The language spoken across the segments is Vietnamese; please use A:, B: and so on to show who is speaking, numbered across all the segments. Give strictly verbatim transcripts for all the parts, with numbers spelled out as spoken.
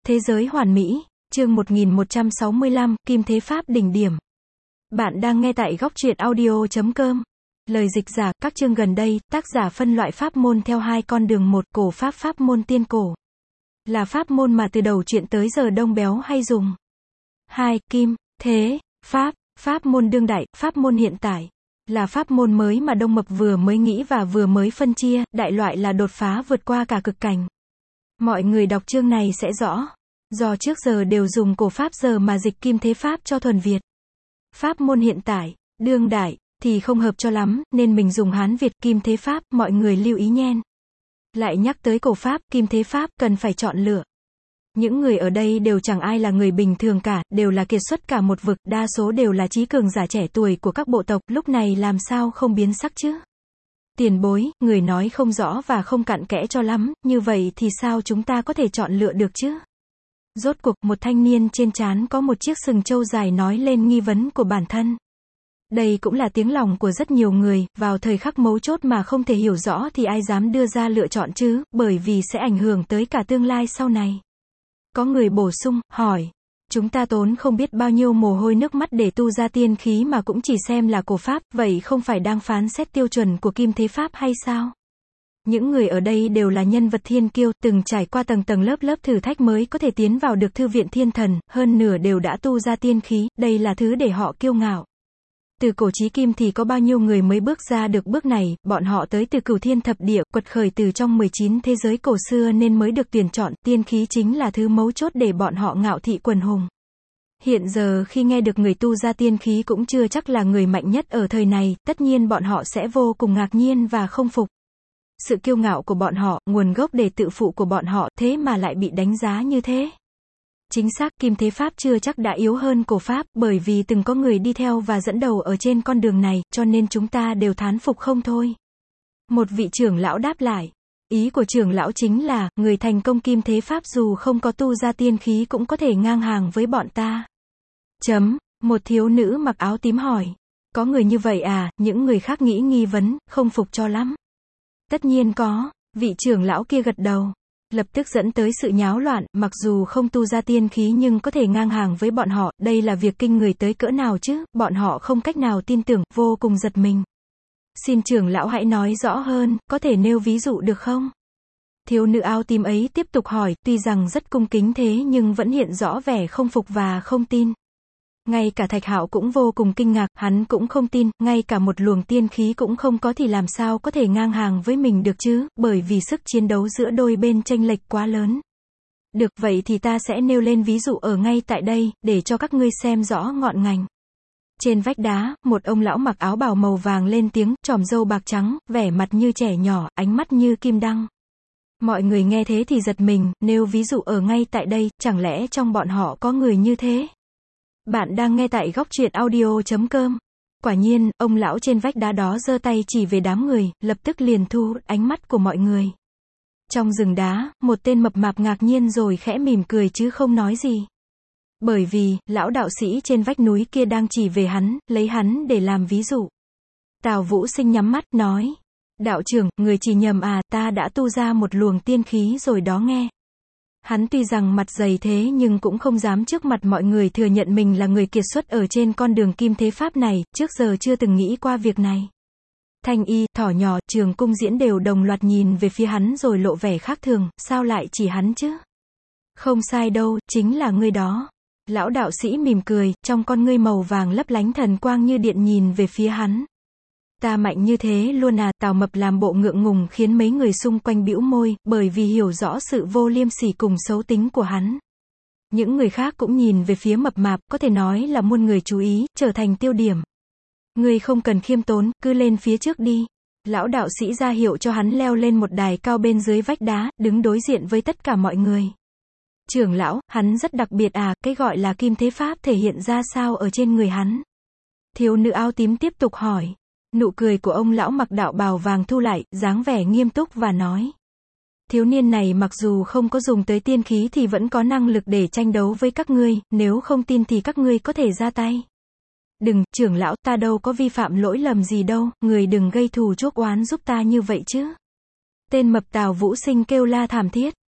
A: Thế giới hoàn mỹ, chương một nghìn một trăm sáu mươi lăm, Kim Thế Pháp đỉnh điểm. Bạn đang nghe tại góc truyện audio chấm com. Lời dịch giả, các chương gần đây, tác giả phân loại pháp môn theo hai con đường. Một, cổ pháp pháp môn tiên cổ. Là pháp môn mà từ đầu truyện tới giờ Đông Béo hay dùng. Hai, Kim Thế Pháp, pháp môn đương đại, pháp môn hiện tại. Là pháp môn mới mà Đông Mập vừa mới nghĩ và vừa mới phân chia, đại loại là đột phá vượt qua cả cực cảnh. Mọi người đọc chương này sẽ rõ. Do trước giờ đều dùng cổ pháp giờ mà dịch Kim Thế Pháp cho thuần Việt. Pháp môn hiện tại, đương đại, thì không hợp cho lắm, nên mình dùng Hán Việt Kim Thế Pháp, mọi người lưu ý nhen. Lại nhắc tới cổ pháp, Kim Thế Pháp, cần phải chọn lựa. Những người ở đây đều chẳng ai là người bình thường cả, đều là kiệt xuất cả một vực, đa số đều là trí cường giả trẻ tuổi của các bộ tộc, lúc này làm sao không biến sắc chứ? Tiền bối, người nói không rõ và không cặn kẽ cho lắm, như vậy thì sao chúng ta có thể chọn lựa được chứ? Rốt cuộc, một thanh niên trên trán có một chiếc sừng trâu dài nói lên nghi vấn của bản thân. Đây cũng là tiếng lòng của rất nhiều người, vào thời khắc mấu chốt mà không thể hiểu rõ thì ai dám đưa ra lựa chọn chứ, bởi vì sẽ ảnh hưởng tới cả tương lai sau này. Có người bổ sung, hỏi. Chúng ta tốn không biết bao nhiêu mồ hôi nước mắt để tu ra tiên khí mà cũng chỉ xem là cổ pháp, vậy không phải đang phán xét tiêu chuẩn của Kim Thế Pháp hay sao? Những người ở đây đều là nhân vật thiên kiêu, từng trải qua tầng tầng lớp lớp thử thách mới có thể tiến vào được thư viện thiên thần, hơn nửa đều đã tu ra tiên khí, đây là thứ để họ kiêu ngạo. Từ cổ chí kim thì có bao nhiêu người mới bước ra được bước này, bọn họ tới từ cửu thiên thập địa, quật khởi từ trong mười chín thế giới cổ xưa nên mới được tuyển chọn, tiên khí chính là thứ mấu chốt để bọn họ ngạo thị quần hùng. Hiện giờ khi nghe được người tu ra tiên khí cũng chưa chắc là người mạnh nhất ở thời này, tất nhiên bọn họ sẽ vô cùng ngạc nhiên và không phục. Sự kiêu ngạo của bọn họ, nguồn gốc để tự phụ của bọn họ, thế mà lại bị đánh giá như thế. Chính xác, Kim Thế Pháp chưa chắc đã yếu hơn cổ pháp, bởi vì từng có người đi theo và dẫn đầu ở trên con đường này, cho nên chúng ta đều thán phục không thôi. Một vị trưởng lão đáp lại. Ý của trưởng lão chính là, người thành công Kim Thế Pháp dù không có tu ra tiên khí cũng có thể ngang hàng với bọn ta. Chấm, một thiếu nữ mặc áo tím hỏi. Có người như vậy à, những người khác nghĩ nghi vấn, không phục cho lắm. Tất nhiên có, vị trưởng lão kia gật đầu. Lập tức dẫn tới sự nháo loạn, mặc dù không tu ra tiên khí nhưng có thể ngang hàng với bọn họ, đây là việc kinh người tới cỡ nào chứ, bọn họ không cách nào tin tưởng, vô cùng giật mình. Xin trưởng lão hãy nói rõ hơn, có thể nêu ví dụ được không? Thiếu nữ áo tím ấy tiếp tục hỏi, tuy rằng rất cung kính thế nhưng vẫn hiện rõ vẻ không phục và không tin. Ngay cả Thạch Hạo cũng vô cùng kinh ngạc, hắn cũng không tin, ngay cả một luồng tiên khí cũng không có thì làm sao có thể ngang hàng với mình được chứ, bởi vì sức chiến đấu giữa đôi bên chênh lệch quá lớn. Được, vậy thì ta sẽ nêu lên ví dụ ở ngay tại đây, để cho các ngươi xem rõ ngọn ngành. Trên vách đá, một ông lão mặc áo bào màu vàng lên tiếng, chòm râu bạc trắng, vẻ mặt như trẻ nhỏ, ánh mắt như kim đăng. Mọi người nghe thế thì giật mình, nêu ví dụ ở ngay tại đây, chẳng lẽ trong bọn họ có người như thế? Bạn đang nghe tại góc truyện audio chấm com. Quả nhiên, ông lão trên vách đá đó giơ tay chỉ về đám người, lập tức liền thu hút ánh mắt của mọi người. Trong rừng đá, một tên mập mạp ngạc nhiên rồi khẽ mỉm cười chứ không nói gì. Bởi vì, lão đạo sĩ trên vách núi kia đang chỉ về hắn, lấy hắn để làm ví dụ. Tào Vũ Sinh nhắm mắt, nói. Đạo trưởng, người chỉ nhầm à, ta đã tu ra một luồng tiên khí rồi đó nghe. Hắn tuy rằng mặt dày thế nhưng cũng không dám trước mặt mọi người thừa nhận mình là người kiệt xuất ở trên con đường Kim Thế Pháp này, trước giờ chưa từng nghĩ qua việc này. Thanh Y, Thỏ Nhỏ, Trường Cung Diễn đều đồng loạt nhìn về phía hắn rồi lộ vẻ khác thường, sao lại chỉ hắn chứ? Không sai đâu, chính là ngươi đó. Lão đạo sĩ mỉm cười, trong con ngươi màu vàng lấp lánh thần quang như điện nhìn về phía hắn. Ta mạnh như thế luôn à, Tào Mập làm bộ ngượng ngùng khiến mấy người xung quanh bĩu môi, bởi vì hiểu rõ sự vô liêm sỉ cùng xấu tính của hắn. Những người khác cũng nhìn về phía mập mạp, có thể nói là muôn người chú ý, trở thành tiêu điểm. Ngươi không cần khiêm tốn, cứ lên phía trước đi. Lão đạo sĩ ra hiệu cho hắn leo lên một đài cao bên dưới vách đá, đứng đối diện với tất cả mọi người. Trưởng lão, hắn rất đặc biệt à, cái gọi là Kim Thế Pháp thể hiện ra sao ở trên người hắn? Thiếu nữ áo tím tiếp tục hỏi. Nụ cười của ông lão mặc đạo bào vàng thu lại, dáng vẻ nghiêm túc và nói. Thiếu niên này mặc dù không có dùng tới tiên khí thì vẫn có năng lực để tranh đấu với các ngươi, nếu không tin thì các ngươi có thể ra tay. Đừng, trưởng lão, ta đâu có vi phạm lỗi lầm gì đâu, người đừng gây thù chuốc oán giúp ta như vậy chứ. Tên mập Tào Vũ Sinh kêu la thảm thiết.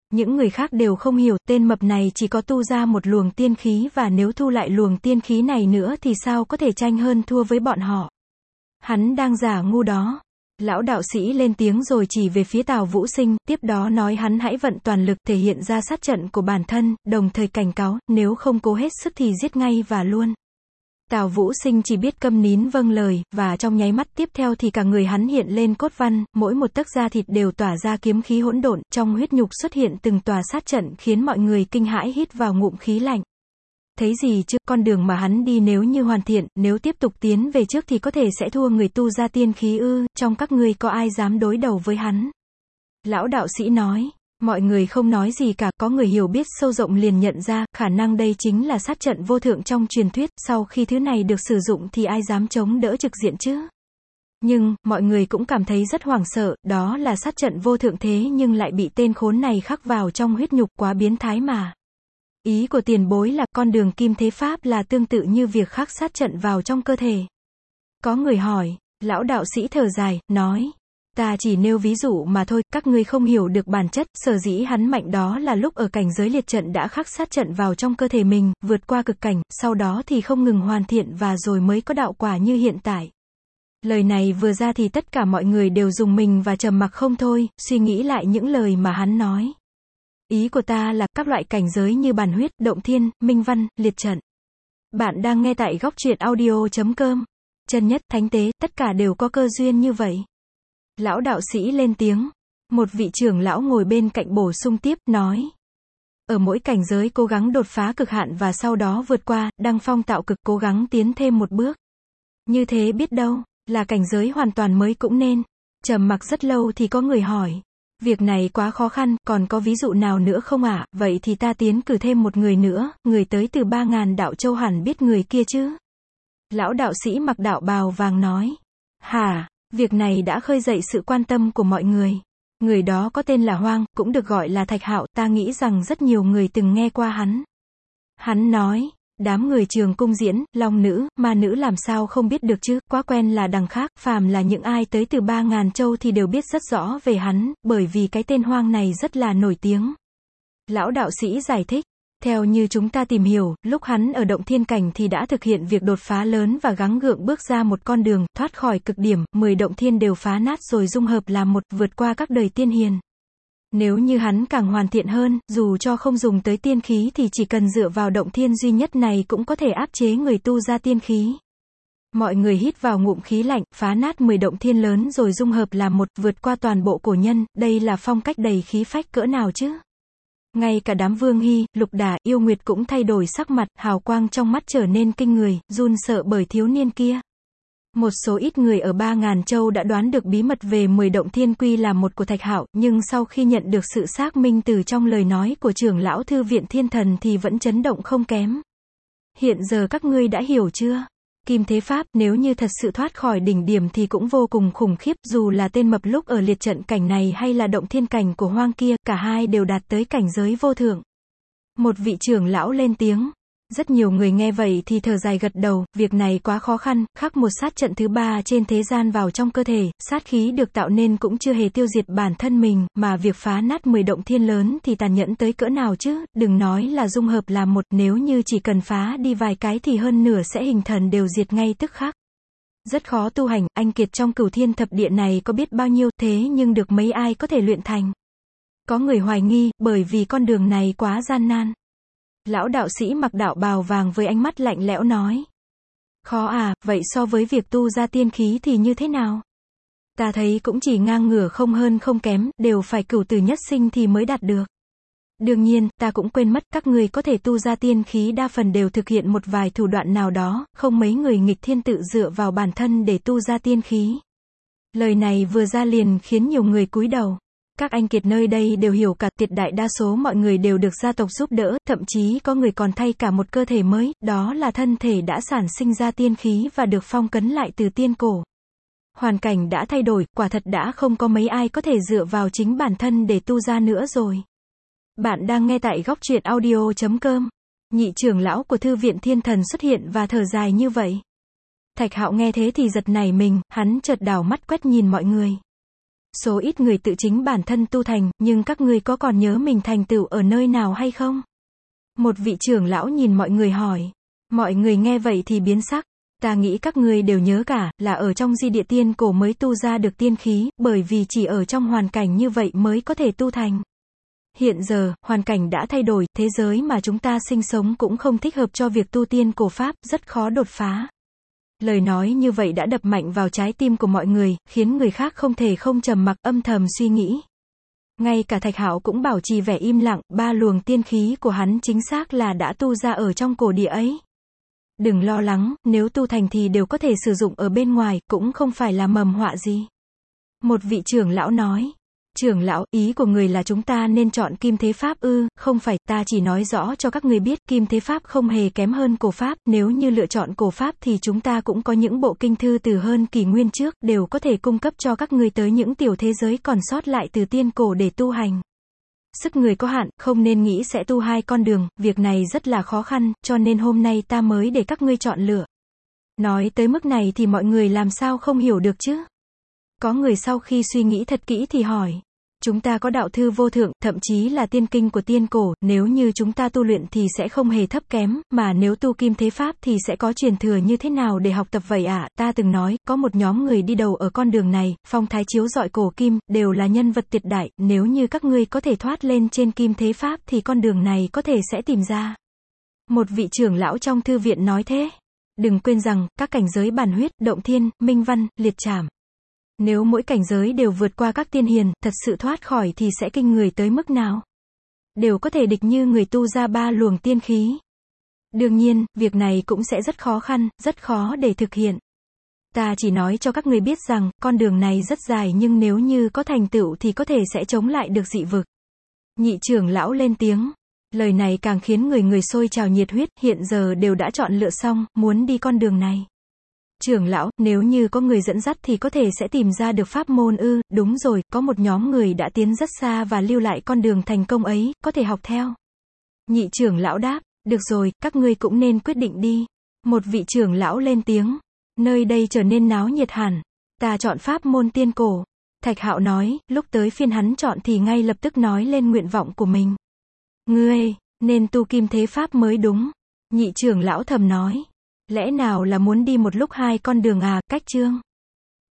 A: Những người khác đều không hiểu, tên mập này chỉ có tu ra một luồng tiên khí và nếu thu lại luồng tiên khí này nữa thì sao có thể tranh hơn thua với bọn họ. Hắn đang giả ngu đó. Lão đạo sĩ lên tiếng rồi chỉ về phía Tào Vũ Sinh, tiếp đó nói hắn hãy vận toàn lực thể hiện ra sát trận của bản thân, đồng thời cảnh cáo, nếu không cố hết sức thì giết ngay và luôn. Tào Vũ Sinh chỉ biết câm nín vâng lời, và trong nháy mắt tiếp theo thì cả người hắn hiện lên cốt văn, mỗi một tấc da thịt đều tỏa ra kiếm khí hỗn độn, trong huyết nhục xuất hiện từng tòa sát trận khiến mọi người kinh hãi hít vào ngụm khí lạnh. Thấy gì chứ, con đường mà hắn đi nếu như hoàn thiện, nếu tiếp tục tiến về trước thì có thể sẽ thua người tu ra tiên khí ư, trong các ngươi có ai dám đối đầu với hắn? Lão đạo sĩ nói. Mọi người không nói gì cả, có người hiểu biết sâu rộng liền nhận ra, khả năng đây chính là sát trận vô thượng trong truyền thuyết, sau khi thứ này được sử dụng thì ai dám chống đỡ trực diện chứ? Nhưng, mọi người cũng cảm thấy rất hoảng sợ, đó là sát trận vô thượng thế nhưng lại bị tên khốn này khắc vào trong huyết nhục, quá biến thái mà. Ý của tiền bối là con đường kim thế pháp là tương tự như việc khắc sát trận vào trong cơ thể. Có người hỏi, lão đạo sĩ thở dài, nói. Ta chỉ nêu ví dụ mà thôi, các ngươi không hiểu được bản chất, sở dĩ hắn mạnh đó là lúc ở cảnh giới liệt trận đã khắc sát trận vào trong cơ thể mình, vượt qua cực cảnh, sau đó thì không ngừng hoàn thiện và rồi mới có đạo quả như hiện tại. Lời này vừa ra thì tất cả mọi người đều rùng mình và trầm mặc không thôi, suy nghĩ lại những lời mà hắn nói. Ý của ta là các loại cảnh giới như bản huyết, động thiên, minh văn, liệt trận. Bạn đang nghe tại góc truyện audio chấm com. Chân nhất, thánh tế, tất cả đều có cơ duyên như vậy. Lão đạo sĩ lên tiếng. Một vị trưởng lão ngồi bên cạnh bổ sung tiếp, nói. Ở mỗi cảnh giới cố gắng đột phá cực hạn và sau đó vượt qua, đăng phong tạo cực, cố gắng tiến thêm một bước. Như thế biết đâu, là cảnh giới hoàn toàn mới cũng nên. Trầm mặc rất lâu thì có người hỏi. Việc này quá khó khăn, còn có ví dụ nào nữa không ạ? À? Vậy thì ta tiến cử thêm một người nữa, người tới từ ba ngàn đạo châu hẳn biết người kia chứ? Lão đạo sĩ mặc đạo bào vàng nói. Hả? Việc này đã khơi dậy sự quan tâm của mọi người. Người đó có tên là Hoang, cũng được gọi là Thạch Hạo, ta nghĩ rằng rất nhiều người từng nghe qua hắn. Hắn nói, đám người Trường Cung Diễn, Long Nữ, Ma Nữ làm sao không biết được chứ, quá quen là đằng khác, phàm là những ai tới từ ba ngàn châu thì đều biết rất rõ về hắn, bởi vì cái tên Hoang này rất là nổi tiếng. Lão đạo sĩ giải thích. Theo như chúng ta tìm hiểu, lúc hắn ở động thiên cảnh thì đã thực hiện việc đột phá lớn và gắng gượng bước ra một con đường, thoát khỏi cực điểm, mười động thiên đều phá nát rồi dung hợp làm một, vượt qua các đời tiên hiền. Nếu như hắn càng hoàn thiện hơn, dù cho không dùng tới tiên khí thì chỉ cần dựa vào động thiên duy nhất này cũng có thể áp chế người tu ra tiên khí. Mọi người hít vào ngụm khí lạnh, phá nát mười động thiên lớn rồi dung hợp làm một, vượt qua toàn bộ cổ nhân, đây là phong cách đầy khí phách cỡ nào chứ? Ngay cả đám Vương Hy, Lục Đà, Yêu Nguyệt cũng thay đổi sắc mặt, hào quang trong mắt trở nên kinh người, run sợ bởi thiếu niên kia. Một số ít người ở ba ngàn châu đã đoán được bí mật về mười động thiên quy là một của Thạch Hạo, nhưng sau khi nhận được sự xác minh từ trong lời nói của trưởng lão thư viện Thiên Thần thì vẫn chấn động không kém. Hiện giờ các ngươi đã hiểu chưa? Kim thế pháp, nếu như thật sự thoát khỏi đỉnh điểm thì cũng vô cùng khủng khiếp, dù là tên mập lúc ở liệt trận cảnh này hay là động thiên cảnh của Hoang kia, cả hai đều đạt tới cảnh giới vô thượng. Một vị trưởng lão lên tiếng. Rất nhiều người nghe vậy thì thở dài gật đầu, việc này quá khó khăn, khắc một sát trận thứ ba trên thế gian vào trong cơ thể, sát khí được tạo nên cũng chưa hề tiêu diệt bản thân mình, mà việc phá nát mười động thiên lớn thì tàn nhẫn tới cỡ nào chứ, đừng nói là dung hợp làm một, nếu như chỉ cần phá đi vài cái thì hơn nửa sẽ hình thần đều diệt ngay tức khắc. Rất khó tu hành, anh kiệt trong Cửu Thiên Thập Địa này có biết bao nhiêu, thế nhưng được mấy ai có thể luyện thành. Có người hoài nghi, bởi vì con đường này quá gian nan. Lão đạo sĩ mặc đạo bào vàng với ánh mắt lạnh lẽo nói. Khó à, vậy so với việc tu ra tiên khí thì như thế nào? Ta thấy cũng chỉ ngang ngửa không hơn không kém, đều phải cửu tử nhất sinh thì mới đạt được. Đương nhiên, ta cũng quên mất, các người có thể tu ra tiên khí đa phần đều thực hiện một vài thủ đoạn nào đó, không mấy người nghịch thiên tự dựa vào bản thân để tu ra tiên khí. Lời này vừa ra liền khiến nhiều người cúi đầu. Các anh kiệt nơi đây đều hiểu cả, tuyệt đại đa số mọi người đều được gia tộc giúp đỡ, thậm chí có người còn thay cả một cơ thể mới, đó là thân thể đã sản sinh ra tiên khí và được phong cấn lại từ tiên cổ. Hoàn cảnh đã thay đổi, quả thật đã không có mấy ai có thể dựa vào chính bản thân để tu ra nữa rồi. Bạn đang nghe tại góc truyện audio chấm com. Nhị trưởng lão của Thư viện Thiên Thần xuất hiện và thở dài như vậy. Thạch Hạo nghe thế thì giật nảy mình, hắn chợt đảo mắt quét nhìn mọi người. Số ít người tự chính bản thân tu thành, nhưng các ngươi có còn nhớ mình thành tựu ở nơi nào hay không? Một vị trưởng lão nhìn mọi người hỏi. Mọi người nghe vậy thì biến sắc. Ta nghĩ các ngươi đều nhớ cả, là ở trong di địa tiên cổ mới tu ra được tiên khí, bởi vì chỉ ở trong hoàn cảnh như vậy mới có thể tu thành. Hiện giờ, hoàn cảnh đã thay đổi, thế giới mà chúng ta sinh sống cũng không thích hợp cho việc tu tiên cổ pháp, rất khó đột phá. Lời nói như vậy đã đập mạnh vào trái tim của mọi người, khiến người khác không thể không trầm mặc, âm thầm suy nghĩ. Ngay cả Thạch Hạo cũng bảo trì vẻ im lặng, ba luồng tiên khí của hắn chính xác là đã tu ra ở trong cổ địa ấy. Đừng lo lắng, nếu tu thành thì đều có thể sử dụng ở bên ngoài, cũng không phải là mầm họa gì. Một vị trưởng lão nói. Trưởng lão, ý của người là chúng ta nên chọn kim thế pháp ư? Không phải, ta chỉ nói rõ cho các người biết, kim thế pháp không hề kém hơn cổ pháp, nếu như lựa chọn cổ pháp thì chúng ta cũng có những bộ kinh thư từ hơn kỷ nguyên trước, đều có thể cung cấp cho các người tới những tiểu thế giới còn sót lại từ tiên cổ để tu hành. Sức người có hạn, không nên nghĩ sẽ tu hai con đường, việc này rất là khó khăn, cho nên hôm nay ta mới để các ngươi chọn lựa. Nói tới mức này thì mọi người làm sao không hiểu được chứ? Có người sau khi suy nghĩ thật kỹ thì hỏi. Chúng ta có đạo thư vô thượng, thậm chí là tiên kinh của tiên cổ, nếu như chúng ta tu luyện thì sẽ không hề thấp kém, mà nếu tu kim thế pháp thì sẽ có truyền thừa như thế nào để học tập vậy ạ? À? Ta từng nói, có một nhóm người đi đầu ở con đường này, phong thái chiếu rọi cổ kim, đều là nhân vật tuyệt đại, nếu như các ngươi có thể thoát lên trên kim thế pháp thì con đường này có thể sẽ tìm ra. Một vị trưởng lão trong thư viện nói thế. Đừng quên rằng, các cảnh giới bản huyết, động thiên, minh văn, liệt trảm. Nếu mỗi cảnh giới đều vượt qua các tiên hiền, thật sự thoát khỏi thì sẽ kinh người tới mức nào? Đều có thể địch như người tu ra ba luồng tiên khí. Đương nhiên, việc này cũng sẽ rất khó khăn, rất khó để thực hiện. Ta chỉ nói cho các người biết rằng, con đường này rất dài nhưng nếu như có thành tựu thì có thể sẽ chống lại được dị vực. Nhị trưởng lão lên tiếng. Lời này càng khiến người người sôi trào nhiệt huyết, hiện giờ đều đã chọn lựa xong, muốn đi con đường này. Trưởng lão, nếu như có người dẫn dắt thì có thể sẽ tìm ra được pháp môn ư? Đúng rồi, có một nhóm người đã tiến rất xa và lưu lại con đường thành công ấy, có thể học theo. Nhị trưởng lão đáp, được rồi, các ngươi cũng nên quyết định đi. Một vị trưởng lão lên tiếng, nơi đây trở nên náo nhiệt hẳn. Ta chọn pháp môn tiên cổ. Thạch Hạo nói, lúc tới phiên hắn chọn thì ngay lập tức nói lên nguyện vọng của mình. Ngươi, nên tu kim thế pháp mới đúng. Nhị trưởng lão thầm nói. Lẽ nào là muốn đi một lúc hai con đường à? Cách chương